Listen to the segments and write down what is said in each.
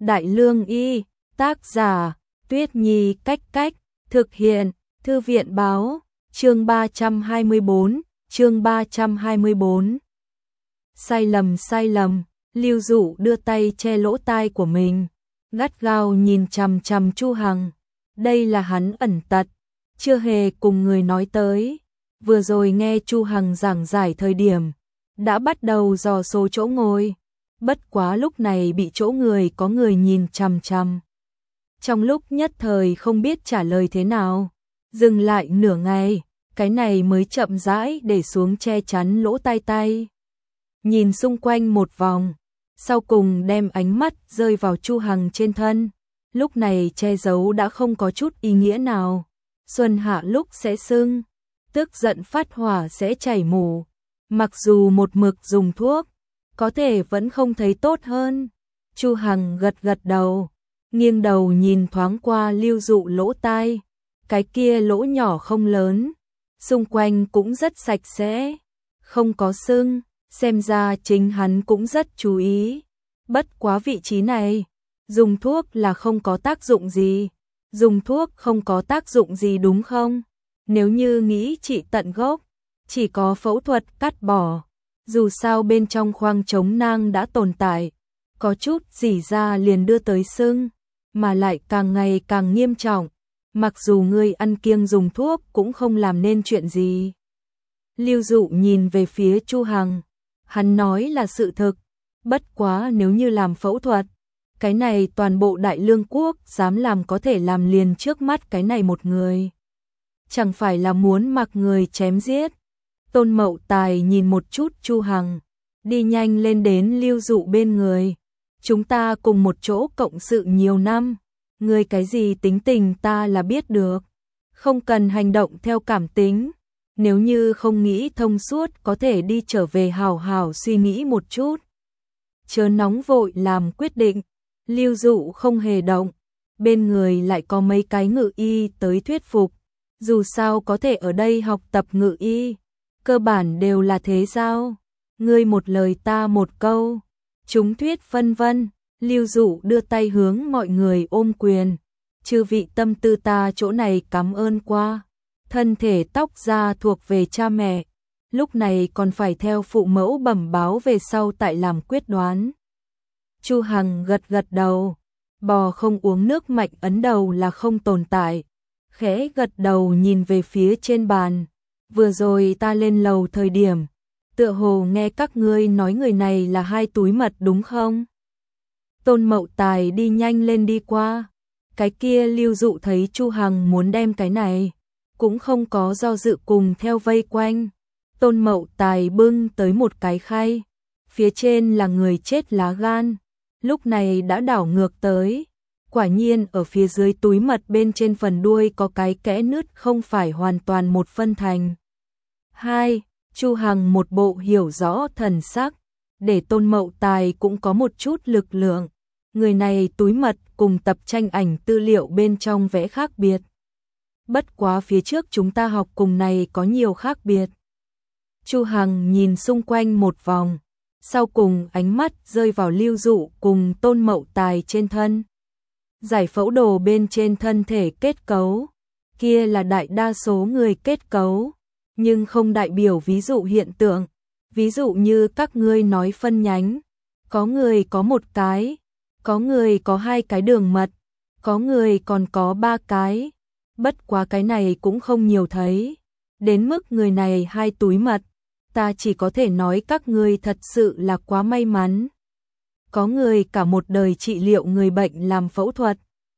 Đại Lương Y, tác giả, Tuyết Nhi Cách Cách, thực hiện, Thư viện Báo, chương 324, chương 324. Sai lầm, Lưu Dụ đưa tay che lỗ tai của mình, gắt gao nhìn chằm chằm Chu Hằng. Đây là hắn ẩn tật, chưa hề cùng người nói tới. Vừa rồi nghe Chu Hằng giảng giải thời điểm, đã bắt đầu dò số chỗ ngồi. Bất quá lúc này bị chỗ người có người nhìn chằm chằm. Trong lúc nhất thời không biết trả lời thế nào, dừng lại nửa ngày, cái này mới chậm rãi để xuống che chắn lỗ tai tay. Nhìn xung quanh một vòng, sau cùng đem ánh mắt rơi vào Chu Hằng trên thân. Lúc này che giấu đã không có chút ý nghĩa nào. Xuân hạ lúc sẽ sưng, tức giận phát hỏa sẽ chảy mủ. Mặc dù một mực dùng thuốc, có thể vẫn không thấy tốt hơn. Chu Hằng gật gật đầu, nghiêng đầu nhìn thoáng qua Lưu Dụ lỗ tai. Cái kia lỗ nhỏ không lớn, xung quanh cũng rất sạch sẽ, không có sưng, xem ra chính hắn cũng rất chú ý. Bất quá vị trí này, dùng thuốc là không có tác dụng gì. Dùng thuốc không có tác dụng gì đúng không? Nếu như nghĩ trị tận gốc, chỉ có phẫu thuật cắt bỏ. Dù sao bên trong khoang chống nang đã tồn tại, có chút rỉ ra liền đưa tới sưng, mà lại càng ngày càng nghiêm trọng. Mặc dù ngươi ăn kiêng dùng thuốc cũng không làm nên chuyện gì. Lưu Dụ nhìn về phía Chu Hằng, hắn nói là sự thực. Bất quá nếu như làm phẫu thuật, cái này toàn bộ Đại Lương quốc dám làm có thể làm liền trước mắt cái này một người. Chẳng phải là muốn mặc người chém giết. Tôn Mậu Tài nhìn một chút Chu Hằng, đi nhanh lên đến Lưu Dụ bên người. Chúng ta cùng một chỗ cộng sự nhiều năm, ngươi cái gì tính tình ta là biết được. Không cần hành động theo cảm tính. Nếu như không nghĩ thông suốt có thể đi trở về hào hào suy nghĩ một chút. Chớ nóng vội làm quyết định. Lưu Dụ không hề động, bên người lại có mấy cái ngự y tới thuyết phục. Dù sao có thể ở đây học tập ngự y, cơ bản đều là thế giao. Ngươi một lời ta một câu, chúng thuyết phân vân. Lưu Dụ đưa tay hướng mọi người ôm quyền. Chư vị tâm tư ta chỗ này cảm ơn qua. Thân thể tóc da thuộc về cha mẹ, lúc này còn phải theo phụ mẫu bẩm báo về sau tại làm quyết đoán. Chu Hằng gật gật đầu, bò không uống nước mạnh ấn đầu là không tồn tại. Khẽ gật đầu nhìn về phía trên bàn. Vừa rồi ta lên lầu thời điểm, tựa hồ nghe các ngươi nói người này là hai túi mật đúng không? Tôn Mậu Tài đi nhanh lên đi qua. Cái kia Lưu Dụ thấy Chu Hằng muốn đem cái này, cũng không có do dự cùng theo vây quanh. Tôn Mậu Tài bưng tới một cái khay, phía trên là người chết lá gan. Lúc này đã đảo ngược tới. Quả nhiên ở phía dưới túi mật bên trên phần đuôi có cái kẽ nứt không phải hoàn toàn một phân thành hai. Chu Hằng một bộ hiểu rõ thần sắc, để Tôn Mậu Tài cũng có một chút lực lượng. Người này túi mật cùng tập tranh ảnh tư liệu bên trong vẽ khác biệt. Bất quá phía trước chúng ta học cùng này có nhiều khác biệt. Chu Hằng nhìn xung quanh một vòng, sau cùng ánh mắt rơi vào Lưu Dụ cùng Tôn Mậu Tài trên thân. Giải phẫu đồ bên trên thân thể kết cấu, kia là đại đa số người kết cấu, nhưng không đại biểu ví dụ hiện tượng. Ví dụ như các ngươi nói phân nhánh, có người có một cái, có người có hai cái đường mật, có người còn có ba cái. Bất quá cái này cũng không nhiều thấy, đến mức người này hai túi mật, ta chỉ có thể nói các ngươi thật sự là quá may mắn. Có người cả một đời trị liệu người bệnh làm phẫu thuật,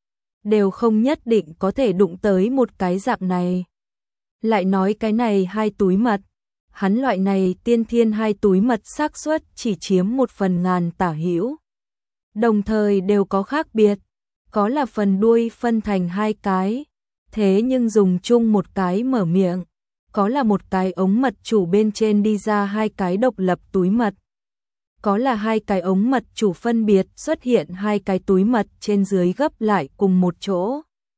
đều không nhất định có thể đụng tới một cái dạng này. Lại nói cái này hai túi mật, hắn loại này tiên thiên hai túi mật xác suất chỉ chiếm 1/1000 tả hữu. Đồng thời đều có khác biệt, có là phần đuôi phân thành hai cái, thế nhưng dùng chung một cái mở miệng, có là một cái ống mật chủ bên trên đi ra hai cái độc lập túi mật, có là hai cái ống mật chủ phân biệt xuất hiện hai cái túi mật trên dưới gấp lại cùng một chỗ.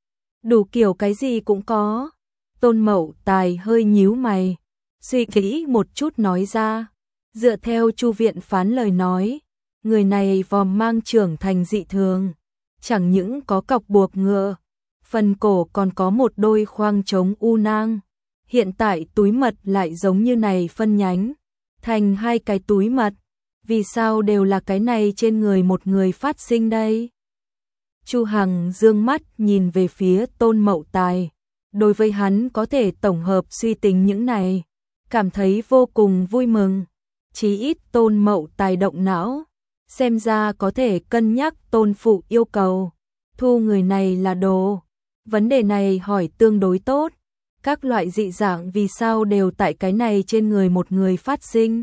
Đủ kiểu cái gì cũng có. Tôn Mậu Tài hơi nhíu mày, suy nghĩ một chút nói ra, dựa theo Chu viện phán lời nói, người này vòm mang trưởng thành dị thường, chẳng những có cọc buộc ngựa, phần cổ còn có một đôi khoang trống u nang. Hiện tại túi mật lại giống như này phân nhánh thành hai cái túi mật, vì sao đều là cái này trên người một người phát sinh đây? Chu Hằng dương mắt nhìn về phía Tôn Mậu Tài, đối với hắn có thể tổng hợp suy tính những này, cảm thấy vô cùng vui mừng. Chí ít Tôn Mậu Tài động não, xem ra có thể cân nhắc Tôn phụ yêu cầu, thu người này là đồ. Vấn đề này hỏi tương đối tốt, các loại dị dạng vì sao đều tại cái này trên người một người phát sinh?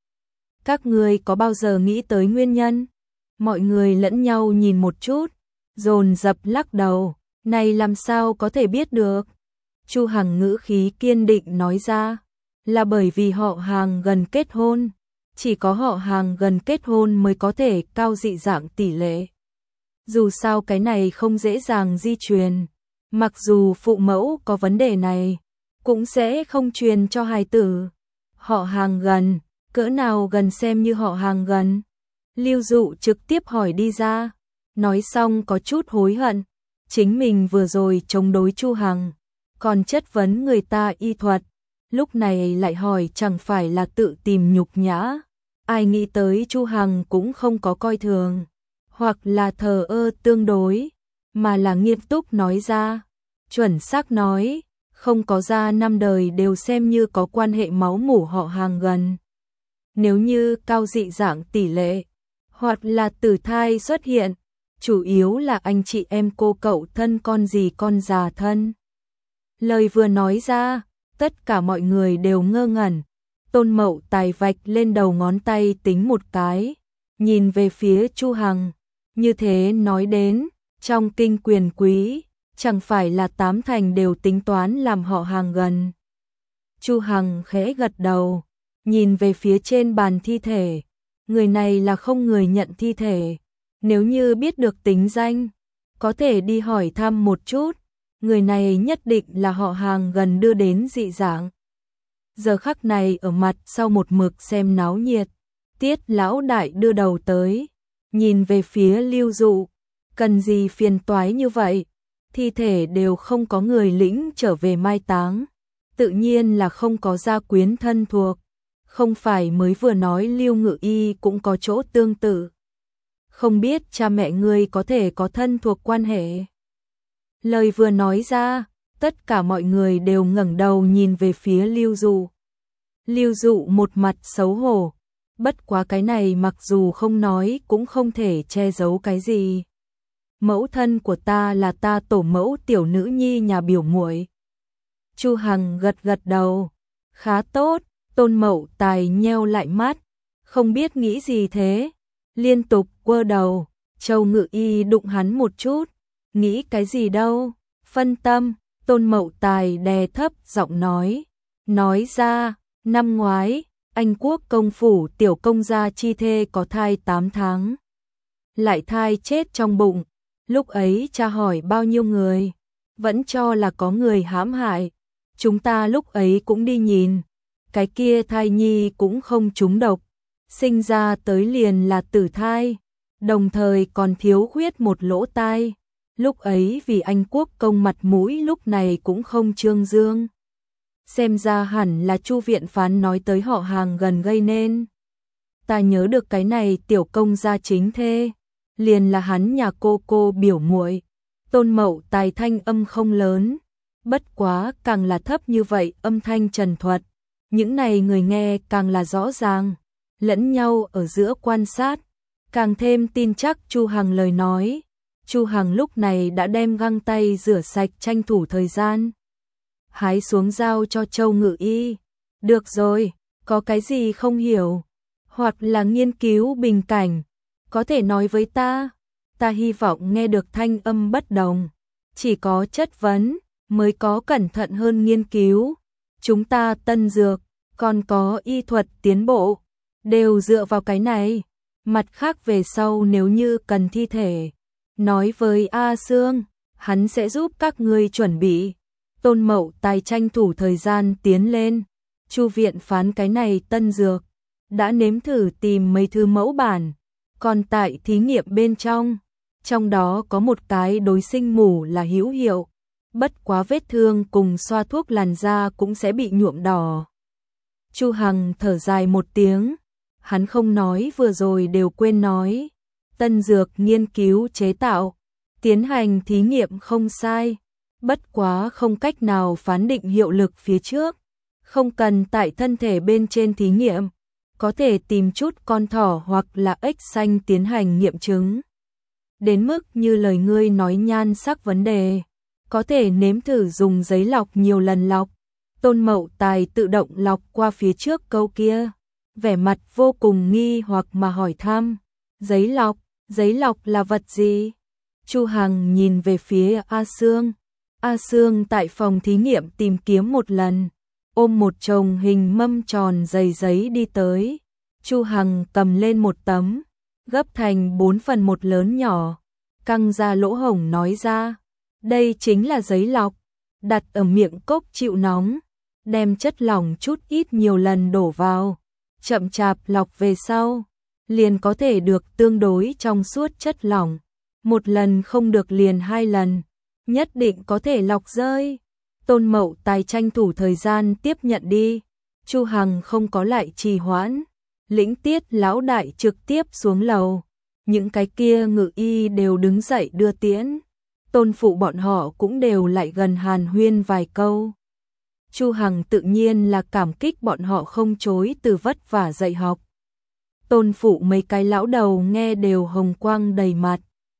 Các người có bao giờ nghĩ tới nguyên nhân? Mọi người lẫn nhau nhìn một chút, dồn dập lắc đầu, này làm sao có thể biết được? Chu Hằng ngữ khí kiên định nói ra, là bởi vì họ hàng gần kết hôn, chỉ có họ hàng gần kết hôn mới có thể cao dị dạng tỷ lệ. Dù sao cái này không dễ dàng di truyền, mặc dù phụ mẫu có vấn đề này, cũng sẽ không truyền cho hài tử. Họ hàng gần, cỡ nào gần xem như họ hàng gần? Lưu Dụ trực tiếp hỏi đi ra, nói xong có chút hối hận, chính mình vừa rồi chống đối Chu Hằng, còn chất vấn người ta y thuật, lúc này lại hỏi chẳng phải là tự tìm nhục nhã. Ai nghĩ tới Chu Hằng cũng không có coi thường, hoặc là thờ ơ tương đối, mà là nghiêm túc nói ra, chuẩn xác nói, không có ra 5 đời đều xem như có quan hệ máu mủ họ hàng gần. Nếu như cao dị dạng tỷ lệ, hoặc là tử thai xuất hiện, chủ yếu là anh chị em cô cậu thân con gì con già thân. Lời vừa nói ra, tất cả mọi người đều ngơ ngẩn. Tôn Mậu Tài vạch lên đầu ngón tay tính một cái, nhìn về phía Chu Hằng, như thế nói đến, trong kinh quyền quý, chẳng phải là 8 thành đều tính toán làm họ hàng gần. Chu Hằng khẽ gật đầu, nhìn về phía trên bàn thi thể, người này là không người nhận thi thể, nếu như biết được tính danh, có thể đi hỏi thăm một chút, người này nhất định là họ hàng gần đưa đến dị dạng. Giờ khắc này ở mặt sau một mực xem náo nhiệt, Tiết lão đại đưa đầu tới, nhìn về phía Lưu Dụ, cần gì phiền toái như vậy, thi thể đều không có người lĩnh trở về mai táng, tự nhiên là không có gia quyến thân thuộc, không phải mới vừa nói Lưu Ngự Y cũng có chỗ tương tự. Không biết cha mẹ ngươi có thể có thân thuộc quan hệ. Lời vừa nói ra, tất cả mọi người đều ngẩng đầu nhìn về phía Lưu Dụ. Lưu Dụ một mặt xấu hổ, bất quá cái này mặc dù không nói cũng không thể che giấu cái gì. Mẫu thân của ta là ta tổ mẫu tiểu nữ nhi nhà biểu muội. Chu Hằng gật gật đầu, khá tốt. Tôn Mậu Tài nheo lại mắt, không biết nghĩ gì thế, liên tục quơ đầu. Châu Ngự Y đụng hắn một chút, nghĩ cái gì đâu, phân tâm. Tôn Mậu Tài đè thấp giọng nói ra, năm ngoái, Anh Quốc công phủ tiểu công gia chi thê có thai 8 tháng. Lại thai chết trong bụng, lúc ấy cha hỏi bao nhiêu người, vẫn cho là có người hãm hại, chúng ta lúc ấy cũng đi nhìn. Cái kia thai nhi cũng không trúng độc, sinh ra tới liền là tử thai, đồng thời còn thiếu khuyết một lỗ tai. Lúc ấy vì Anh Quốc công mặt mũi lúc này cũng không trương dương. Xem ra hẳn là Chu viện phán nói tới họ hàng gần gây nên. Ta nhớ được cái này tiểu công gia chính thê, liền là hắn nhà cô biểu muội. Tôn Mậu Tài thanh âm không lớn, bất quá càng là thấp như vậy âm thanh trần thuật. Những này người nghe càng là rõ ràng, lẫn nhau ở giữa quan sát, càng thêm tin chắc Chu Hằng lời nói. Chu Hằng lúc này đã đem găng tay rửa sạch tranh thủ thời gian. Hái xuống giao cho Châu Ngự Y. Được rồi, có cái gì không hiểu, hoặc là nghiên cứu bình cảnh, có thể nói với ta. Ta hy vọng nghe được thanh âm bất đồng. Chỉ có chất vấn, mới có cẩn thận hơn nghiên cứu. Chúng ta tân dược, còn có y thuật tiến bộ, đều dựa vào cái này. Mặt khác về sau nếu như cần thi thể, nói với A Sương, hắn sẽ giúp các ngươi chuẩn bị. Tôn Mậu Tài tranh thủ thời gian tiến lên. Chu viện phán cái này tân dược, đã nếm thử tìm mấy thứ mẫu bản, Còn tại thí nghiệm bên trong đó có một cái đối sinh mủ là hữu hiệu, bất quá vết thương cùng xoa thuốc làn da cũng sẽ bị nhuộm đỏ. Chu Hằng thở dài một tiếng, hắn không nói vừa rồi đều quên nói. Tân dược nghiên cứu chế tạo, tiến hành thí nghiệm không sai, bất quá không cách nào phán định hiệu lực phía trước, không cần tại thân thể bên trên thí nghiệm, có thể tìm chút con thỏ hoặc là ếch xanh tiến hành nghiệm chứng. Đến mức như lời ngươi nói nhan sắc vấn đề, có thể nếm thử dùng giấy lọc nhiều lần lọc. Tôn Mậu Tài tự động lọc qua phía trước câu kia, vẻ mặt vô cùng nghi hoặc mà hỏi thăm, giấy lọc là vật gì? Chu Hằng nhìn về phía A Sương. A Sương tại phòng thí nghiệm tìm kiếm một lần, ôm một chồng hình mâm tròn dày giấy đi tới. Chu Hằng cầm lên một tấm, gấp thành 4/1 lớn nhỏ, căng ra lỗ hổng nói ra, đây chính là giấy lọc, đặt ở miệng cốc chịu nóng, đem chất lỏng chút ít nhiều lần đổ vào, chậm chạp lọc về sau, liền có thể được tương đối trong suốt chất lỏng, một lần không được liền 2 lần, nhất định có thể lọc rơi. Tôn Mậu Tài tranh thủ thời gian tiếp nhận đi, Chu Hằng không có lại trì hoãn, lĩnh Tiết lão đại trực tiếp xuống lầu, những cái kia ngự y đều đứng dậy đưa tiễn, Tôn phụ bọn họ cũng đều lại gần hàn huyên vài câu. Chu Hằng tự nhiên là cảm kích bọn họ không chối từ vất vả dạy học. Tôn phụ mấy cái lão đầu nghe đều hồng quang đầy mặt.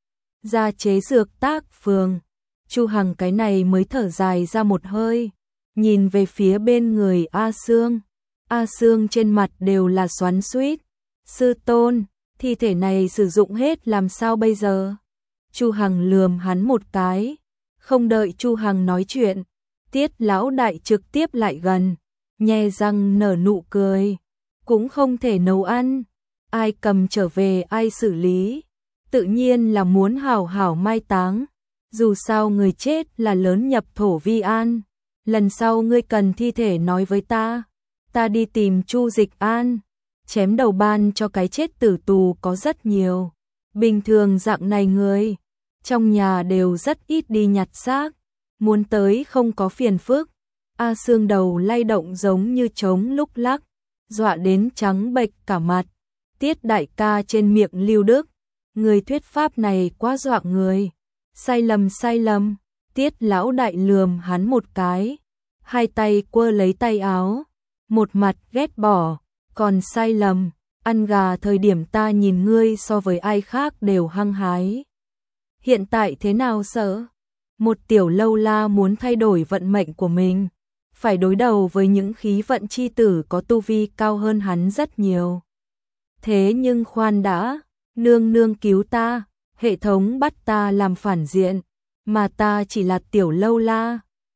Gia chế dược tác phường, Chu Hằng cái này mới thở dài ra một hơi, nhìn về phía bên người A Sương. A Sương trên mặt đều là xoắn xuýt. Sư tôn, thi thể này sử dụng hết làm sao bây giờ? Chu Hằng lườm hắn một cái, không đợi Chu Hằng nói chuyện, Tiết lão đại trực tiếp lại gần, nhe răng nở nụ cười, cũng không thể nấu ăn, ai cầm trở về ai xử lý, tự nhiên là muốn hảo hảo mai táng, dù sao người chết là lớn nhập thổ vi an, lần sau ngươi cần thi thể nói với ta đi tìm Chu Dịch An, chém đầu ban cho cái chết tử tù có rất nhiều, bình thường dạng này người trong nhà đều rất ít đi nhặt xác, muốn tới không có phiền phức. A Sương đầu lay động giống như trống lúc lắc, dọa đến trắng bệch cả mặt. Tiết đại ca trên miệng lưu đức, người thuyết pháp này quá dọa người. Sai lầm, Tiết lão đại lườm hắn một cái, hai tay quơ lấy tay áo, một mặt ghét bỏ, còn sai lầm, ăn gà thời điểm ta nhìn ngươi so với ai khác đều hăng hái. Hiện tại thế nào sợ? Một tiểu lâu la muốn thay đổi vận mệnh của mình, phải đối đầu với những khí vận chi tử có tu vi cao hơn hắn rất nhiều. Thế nhưng khoan đã, nương nương cứu ta, hệ thống bắt ta làm phản diện, mà ta chỉ là tiểu lâu la,